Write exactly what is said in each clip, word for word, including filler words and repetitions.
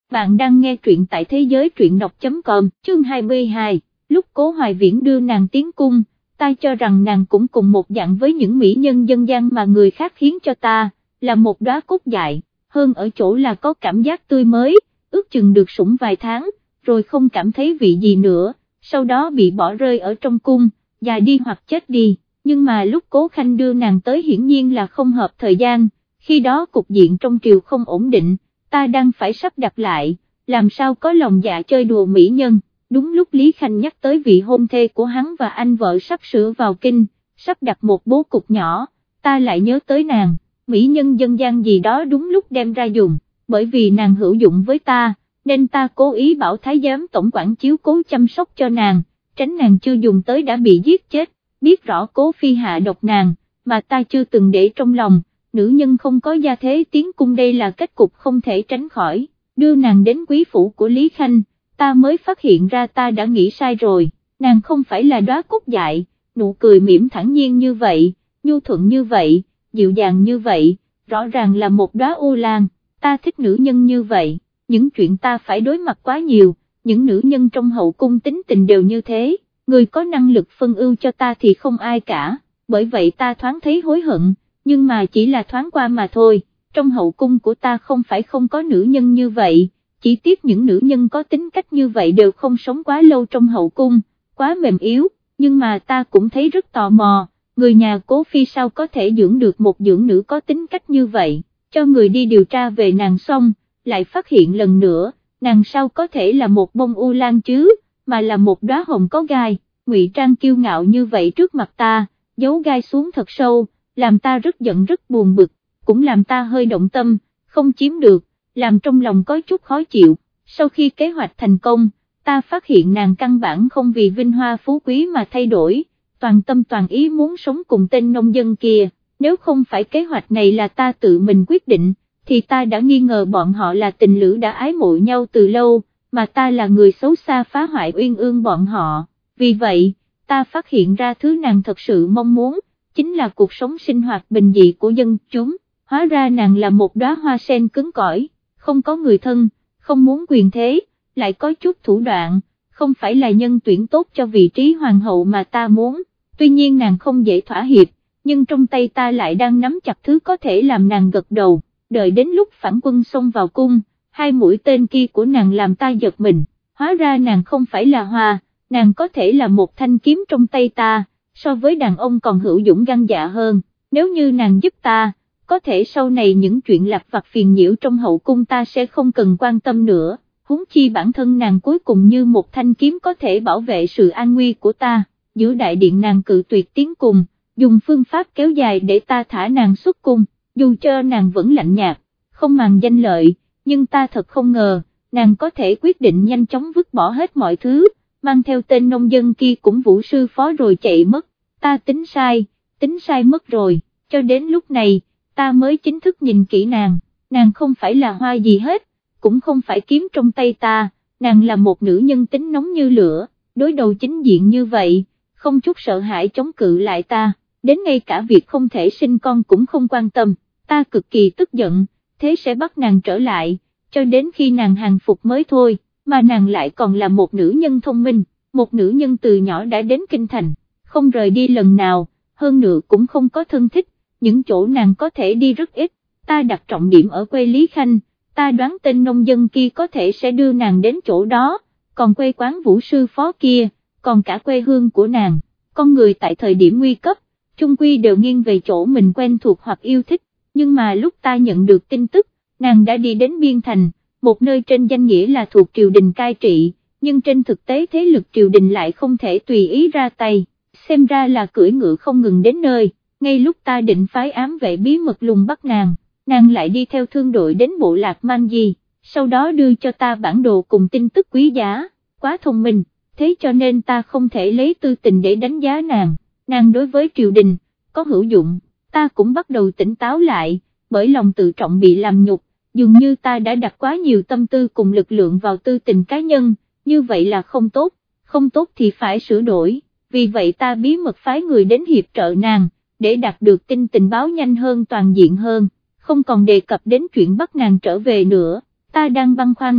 Bạn đang nghe truyện tại thế giới truyện đọc chấm com, chương hai mươi hai, lúc Cố Hoài Viễn đưa nàng tiến cung, ta cho rằng nàng cũng cùng một dạng với những mỹ nhân dân gian mà người khác khiến cho ta, là một đóa cúc dại, hơn ở chỗ là có cảm giác tươi mới, ước chừng được sủng vài tháng, rồi không cảm thấy vị gì nữa, sau đó bị bỏ rơi ở trong cung, già đi hoặc chết đi, nhưng mà lúc Cố Khanh đưa nàng tới hiển nhiên là không hợp thời gian, khi đó cục diện trong triều không ổn định, ta đang phải sắp đặt lại, làm sao có lòng dạ chơi đùa mỹ nhân, đúng lúc Lý Khanh nhắc tới vị hôn thê của hắn và anh vợ sắp sửa vào kinh, sắp đặt một bố cục nhỏ, ta lại nhớ tới nàng, mỹ nhân dân gian gì đó đúng lúc đem ra dùng, bởi vì nàng hữu dụng với ta, nên ta cố ý bảo thái giám tổng quản chiếu cố chăm sóc cho nàng, tránh nàng chưa dùng tới đã bị giết chết, biết rõ Cố Phi hạ độc nàng, mà ta chưa từng để trong lòng. Nữ nhân không có gia thế tiến cung đây là kết cục không thể tránh khỏi, đưa nàng đến quý phủ của Lý Khanh, ta mới phát hiện ra ta đã nghĩ sai rồi, nàng không phải là đóa cúc dại, nụ cười mỉm thản nhiên như vậy, nhu thuận như vậy, dịu dàng như vậy, rõ ràng là một đóa u lan, ta thích nữ nhân như vậy, những chuyện ta phải đối mặt quá nhiều, những nữ nhân trong hậu cung tính tình đều như thế, người có năng lực phân ưu cho ta thì không ai cả, bởi vậy ta thoáng thấy hối hận. Nhưng mà chỉ là thoáng qua mà thôi, trong hậu cung của ta không phải không có nữ nhân như vậy, chỉ tiếc những nữ nhân có tính cách như vậy đều không sống quá lâu trong hậu cung, quá mềm yếu, nhưng mà ta cũng thấy rất tò mò, người nhà Cố Phi sao có thể dưỡng được một dưỡng nữ có tính cách như vậy, cho người đi điều tra về nàng xong, lại phát hiện lần nữa, nàng sao có thể là một bông u lan chứ, mà là một đóa hồng có gai, ngụy trang kiêu ngạo như vậy trước mặt ta, giấu gai xuống thật sâu, làm ta rất giận rất buồn bực, cũng làm ta hơi động tâm, không chiếm được, làm trong lòng có chút khó chịu, sau khi kế hoạch thành công, ta phát hiện nàng căn bản không vì vinh hoa phú quý mà thay đổi, toàn tâm toàn ý muốn sống cùng tên nông dân kia, nếu không phải kế hoạch này là ta tự mình quyết định, thì ta đã nghi ngờ bọn họ là tình lữ đã ái mộ nhau từ lâu, mà ta là người xấu xa phá hoại uyên ương bọn họ, vì vậy, ta phát hiện ra thứ nàng thật sự mong muốn, chính là cuộc sống sinh hoạt bình dị của dân chúng, hóa ra nàng là một đóa hoa sen cứng cỏi, không có người thân, không muốn quyền thế, lại có chút thủ đoạn, không phải là nhân tuyển tốt cho vị trí hoàng hậu mà ta muốn, tuy nhiên nàng không dễ thỏa hiệp, nhưng trong tay ta lại đang nắm chặt thứ có thể làm nàng gật đầu, đợi đến lúc phản quân xông vào cung, hai mũi tên kia của nàng làm ta giật mình, hóa ra nàng không phải là hoa, nàng có thể là một thanh kiếm trong tay ta. So với đàn ông còn hữu dũng gan dạ hơn, nếu như nàng giúp ta, có thể sau này những chuyện lặt vặt phiền nhiễu trong hậu cung ta sẽ không cần quan tâm nữa, huống chi bản thân nàng cuối cùng như một thanh kiếm có thể bảo vệ sự an nguy của ta, giữa đại điện nàng cự tuyệt tiến cùng, dùng phương pháp kéo dài để ta thả nàng xuất cung, dù cho nàng vẫn lạnh nhạt, không màng danh lợi, nhưng ta thật không ngờ, nàng có thể quyết định nhanh chóng vứt bỏ hết mọi thứ, mang theo tên nông dân kia cũng vũ sư phó rồi chạy mất, ta tính sai, tính sai mất rồi, cho đến lúc này, ta mới chính thức nhìn kỹ nàng, nàng không phải là hoa gì hết, cũng không phải kiếm trong tay ta, nàng là một nữ nhân tính nóng như lửa, đối đầu chính diện như vậy, không chút sợ hãi chống cự lại ta, đến ngay cả việc không thể sinh con cũng không quan tâm, ta cực kỳ tức giận, thế sẽ bắt nàng trở lại, cho đến khi nàng hàng phục mới thôi. Mà nàng lại còn là một nữ nhân thông minh, một nữ nhân từ nhỏ đã đến kinh thành, không rời đi lần nào, hơn nữa cũng không có thân thích, những chỗ nàng có thể đi rất ít, ta đặt trọng điểm ở quê Lý Khanh, ta đoán tên nông dân kia có thể sẽ đưa nàng đến chỗ đó, còn quê quán vũ sư phó kia, còn cả quê hương của nàng, con người tại thời điểm nguy cấp, chung quy đều nghiêng về chỗ mình quen thuộc hoặc yêu thích, nhưng mà lúc ta nhận được tin tức, nàng đã đi đến Biên Thành, một nơi trên danh nghĩa là thuộc triều đình cai trị, nhưng trên thực tế thế lực triều đình lại không thể tùy ý ra tay, xem ra là cưỡi ngựa không ngừng đến nơi, ngay lúc ta định phái ám vệ bí mật lùng bắt nàng, nàng lại đi theo thương đội đến bộ lạc Man Di, sau đó đưa cho ta bản đồ cùng tin tức quý giá, quá thông minh, thế cho nên ta không thể lấy tư tình để đánh giá nàng, nàng đối với triều đình, có hữu dụng, ta cũng bắt đầu tỉnh táo lại, bởi lòng tự trọng bị làm nhục. Dường như ta đã đặt quá nhiều tâm tư cùng lực lượng vào tư tình cá nhân, như vậy là không tốt, không tốt thì phải sửa đổi, vì vậy ta bí mật phái người đến hiệp trợ nàng, để đạt được tin tình báo nhanh hơn toàn diện hơn, không còn đề cập đến chuyện bắt nàng trở về nữa, ta đang băn khoăn,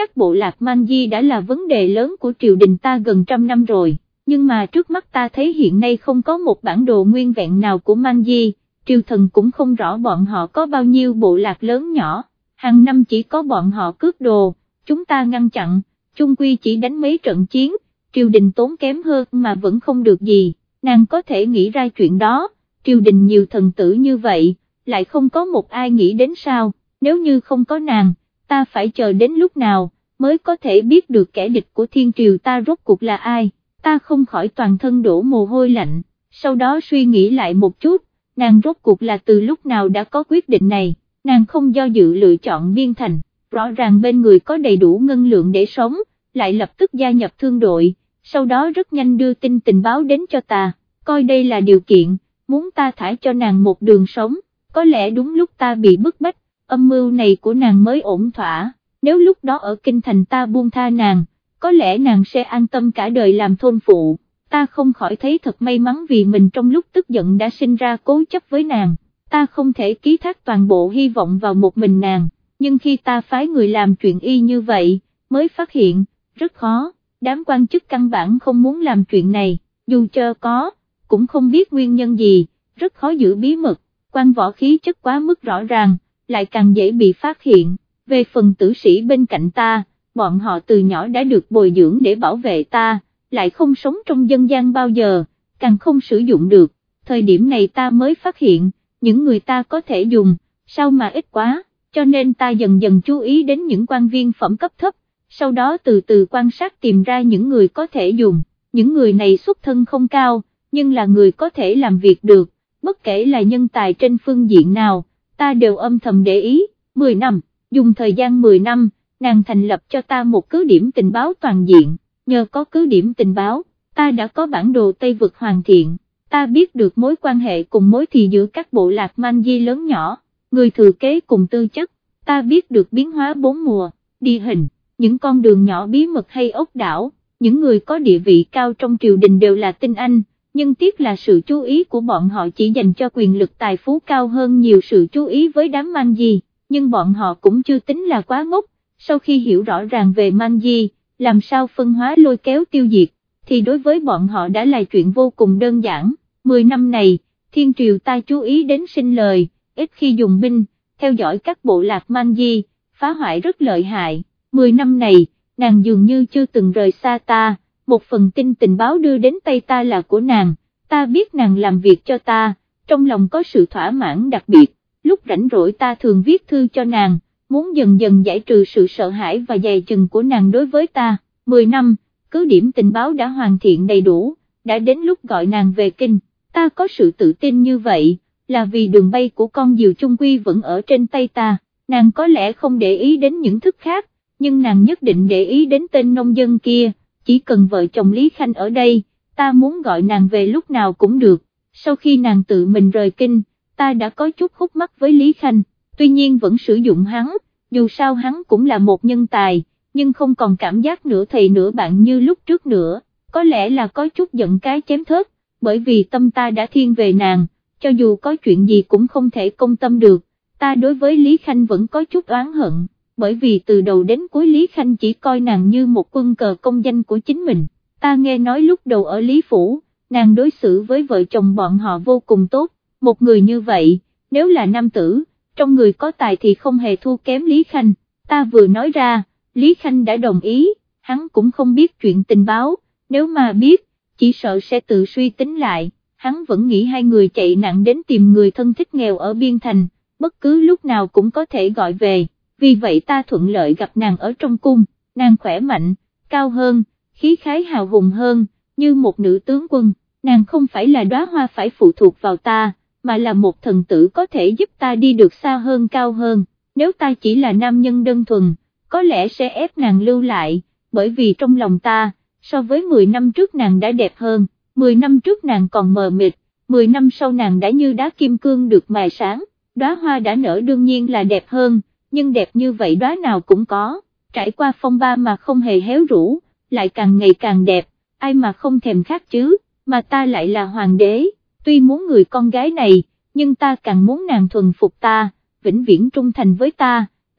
các bộ lạc Man Di đã là vấn đề lớn của triều đình ta gần trăm năm rồi, nhưng mà trước mắt ta thấy hiện nay không có một bản đồ nguyên vẹn nào của Man Di, triều thần cũng không rõ bọn họ có bao nhiêu bộ lạc lớn nhỏ, hàng năm chỉ có bọn họ cướp đồ, chúng ta ngăn chặn, chung quy chỉ đánh mấy trận chiến, triều đình tốn kém hơn mà vẫn không được gì, nàng có thể nghĩ ra chuyện đó, triều đình nhiều thần tử như vậy, lại không có một ai nghĩ đến sao, nếu như không có nàng, ta phải chờ đến lúc nào, mới có thể biết được kẻ địch của thiên triều ta rốt cuộc là ai, ta không khỏi toàn thân đổ mồ hôi lạnh, sau đó suy nghĩ lại một chút, nàng rốt cuộc là từ lúc nào đã có quyết định này, nàng không do dự lựa chọn biên thành, rõ ràng bên người có đầy đủ ngân lượng để sống, lại lập tức gia nhập thương đội, sau đó rất nhanh đưa tin tình báo đến cho ta, coi đây là điều kiện, muốn ta thả cho nàng một đường sống, có lẽ đúng lúc ta bị bức bách, âm mưu này của nàng mới ổn thỏa, nếu lúc đó ở kinh thành ta buông tha nàng, có lẽ nàng sẽ an tâm cả đời làm thôn phụ, ta không khỏi thấy thật may mắn vì mình trong lúc tức giận đã sinh ra cố chấp với nàng, ta không thể ký thác toàn bộ hy vọng vào một mình nàng, nhưng khi ta phái người làm chuyện y như vậy, mới phát hiện, rất khó, đám quan chức căn bản không muốn làm chuyện này, dù cho có, cũng không biết nguyên nhân gì, rất khó giữ bí mật, quan võ khí chất quá mức rõ ràng, lại càng dễ bị phát hiện, về phần tử sĩ bên cạnh ta, bọn họ từ nhỏ đã được bồi dưỡng để bảo vệ ta, lại không sống trong dân gian bao giờ, càng không sử dụng được, thời điểm này ta mới phát hiện, những người ta có thể dùng, sao mà ít quá, cho nên ta dần dần chú ý đến những quan viên phẩm cấp thấp, sau đó từ từ quan sát tìm ra những người có thể dùng, những người này xuất thân không cao, nhưng là người có thể làm việc được, bất kể là nhân tài trên phương diện nào, ta đều âm thầm để ý, mười năm, dùng thời gian mười năm, nàng thành lập cho ta một cứ điểm tình báo toàn diện, nhờ có cứ điểm tình báo, ta đã có bản đồ Tây Vực hoàn thiện, ta biết được mối quan hệ cùng mối thì giữa các bộ lạc Man Di lớn nhỏ, người thừa kế cùng tư chất, ta biết được biến hóa bốn mùa, địa hình, những con đường nhỏ bí mật hay ốc đảo, những người có địa vị cao trong triều đình đều là tinh anh, nhưng tiếc là sự chú ý của bọn họ chỉ dành cho quyền lực tài phú cao hơn nhiều sự chú ý với đám Man Di, nhưng bọn họ cũng chưa tính là quá ngốc, sau khi hiểu rõ ràng về Man Di, làm sao phân hóa lôi kéo tiêu diệt, thì đối với bọn họ đã là chuyện vô cùng đơn giản, mười năm này, thiên triều ta chú ý đến sinh lời, ít khi dùng binh, theo dõi các bộ lạc Man Di, phá hoại rất lợi hại, mười năm này, nàng dường như chưa từng rời xa ta, một phần tin tình báo đưa đến tay ta là của nàng, ta biết nàng làm việc cho ta, trong lòng có sự thỏa mãn đặc biệt, lúc rảnh rỗi ta thường viết thư cho nàng, muốn dần dần giải trừ sự sợ hãi và dè chừng của nàng đối với ta, mười năm, cứ điểm tình báo đã hoàn thiện đầy đủ, đã đến lúc gọi nàng về kinh, ta có sự tự tin như vậy, là vì đường bay của con diều chung quy vẫn ở trên tay ta, nàng có lẽ không để ý đến những thức khác, nhưng nàng nhất định để ý đến tên nông dân kia, chỉ cần vợ chồng Lý Khanh ở đây, ta muốn gọi nàng về lúc nào cũng được, sau khi nàng tự mình rời kinh, ta đã có chút khúc mắc với Lý Khanh, tuy nhiên vẫn sử dụng hắn, dù sao hắn cũng là một nhân tài, nhưng không còn cảm giác nửa thầy nửa bạn như lúc trước nữa, có lẽ là có chút giận cái chém thớt, bởi vì tâm ta đã thiên về nàng, cho dù có chuyện gì cũng không thể công tâm được, ta đối với Lý Khanh vẫn có chút oán hận, bởi vì từ đầu đến cuối Lý Khanh chỉ coi nàng như một quân cờ công danh của chính mình, ta nghe nói lúc đầu ở Lý Phủ, nàng đối xử với vợ chồng bọn họ vô cùng tốt, một người như vậy, nếu là nam tử, trong người có tài thì không hề thua kém Lý Khanh, ta vừa nói ra, Lý Khanh đã đồng ý, hắn cũng không biết chuyện tình báo, nếu mà biết, chỉ sợ sẽ tự suy tính lại, hắn vẫn nghĩ hai người chạy nặng đến tìm người thân thích nghèo ở Biên Thành, bất cứ lúc nào cũng có thể gọi về, vì vậy ta thuận lợi gặp nàng ở trong cung, nàng khỏe mạnh, cao hơn, khí khái hào hùng hơn, như một nữ tướng quân, nàng không phải là đóa hoa phải phụ thuộc vào ta, mà là một thần tử có thể giúp ta đi được xa hơn cao hơn, nếu ta chỉ là nam nhân đơn thuần, có lẽ sẽ ép nàng lưu lại, bởi vì trong lòng ta, so với mười năm trước nàng đã đẹp hơn, mười năm trước nàng còn mờ mịt, mười năm sau nàng đã như đá kim cương được mài sáng, đóa hoa đã nở đương nhiên là đẹp hơn, nhưng đẹp như vậy đóa nào cũng có, trải qua phong ba mà không hề héo rũ, lại càng ngày càng đẹp, ai mà không thèm khát chứ, mà ta lại là hoàng đế, tuy muốn người con gái này, nhưng ta càng muốn nàng thuần phục ta, vĩnh viễn trung thành với ta,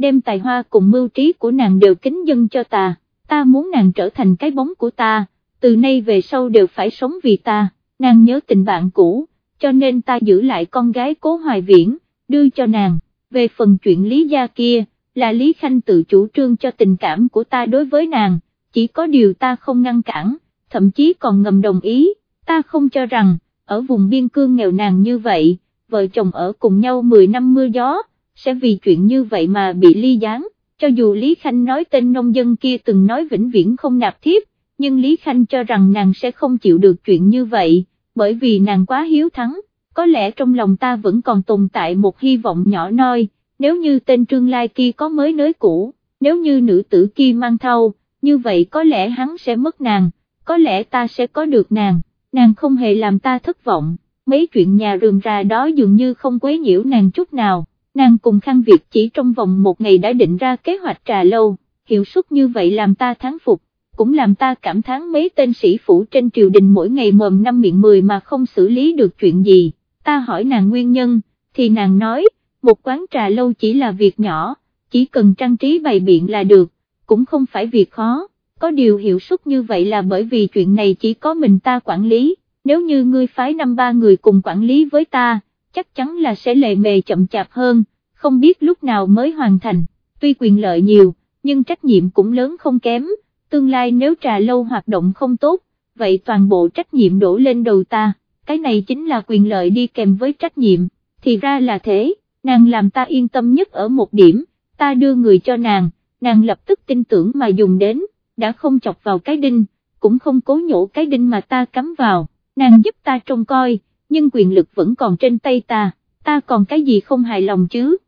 đem tài hoa cùng mưu trí của nàng đều kính dâng cho ta, ta muốn nàng trở thành cái bóng của ta, từ nay về sau đều phải sống vì ta, nàng nhớ tình bạn cũ, cho nên ta giữ lại con gái Cố Hoài Viễn, đưa cho nàng, về phần chuyện Lý gia kia, là Lý Khanh tự chủ trương cho tình cảm của ta đối với nàng, chỉ có điều ta không ngăn cản, thậm chí còn ngầm đồng ý, ta không cho rằng, ở vùng biên cương nghèo nàn như vậy, vợ chồng ở cùng nhau mười năm mưa gió, sẽ vì chuyện như vậy mà bị ly gián, cho dù Lý Khanh nói tên nông dân kia từng nói vĩnh viễn không nạp thiếp, nhưng Lý Khanh cho rằng nàng sẽ không chịu được chuyện như vậy, bởi vì nàng quá hiếu thắng, có lẽ trong lòng ta vẫn còn tồn tại một hy vọng nhỏ nhoi, nếu như tên Trương Lai kia có mới nới cũ, nếu như nữ tử kia mang thai, như vậy có lẽ hắn sẽ mất nàng, có lẽ ta sẽ có được nàng, nàng không hề làm ta thất vọng, mấy chuyện nhà rườm rà đó dường như không quấy nhiễu nàng chút nào, nàng cùng Khang Việt chỉ trong vòng một ngày đã định ra kế hoạch trà lâu, hiệu suất như vậy làm ta thán phục, cũng làm ta cảm thán mấy tên sĩ phủ trên triều đình mỗi ngày mồm năm miệng mười mà không xử lý được chuyện gì, ta hỏi nàng nguyên nhân, thì nàng nói, một quán trà lâu chỉ là việc nhỏ, chỉ cần trang trí bày biện là được, cũng không phải việc khó, có điều hiệu suất như vậy là bởi vì chuyện này chỉ có mình ta quản lý, nếu như ngươi phái năm ba người cùng quản lý với ta, chắc chắn là sẽ lề mề chậm chạp hơn, không biết lúc nào mới hoàn thành, tuy quyền lợi nhiều, nhưng trách nhiệm cũng lớn không kém, tương lai nếu trà lâu hoạt động không tốt, vậy toàn bộ trách nhiệm đổ lên đầu ta, cái này chính là quyền lợi đi kèm với trách nhiệm, thì ra là thế, nàng làm ta yên tâm nhất ở một điểm, ta đưa người cho nàng, nàng lập tức tin tưởng mà dùng đến, đã không chọc vào cái đinh, cũng không cố nhổ cái đinh mà ta cắm vào, nàng giúp ta trông coi, nhưng quyền lực vẫn còn trên tay ta, ta còn cái gì không hài lòng chứ,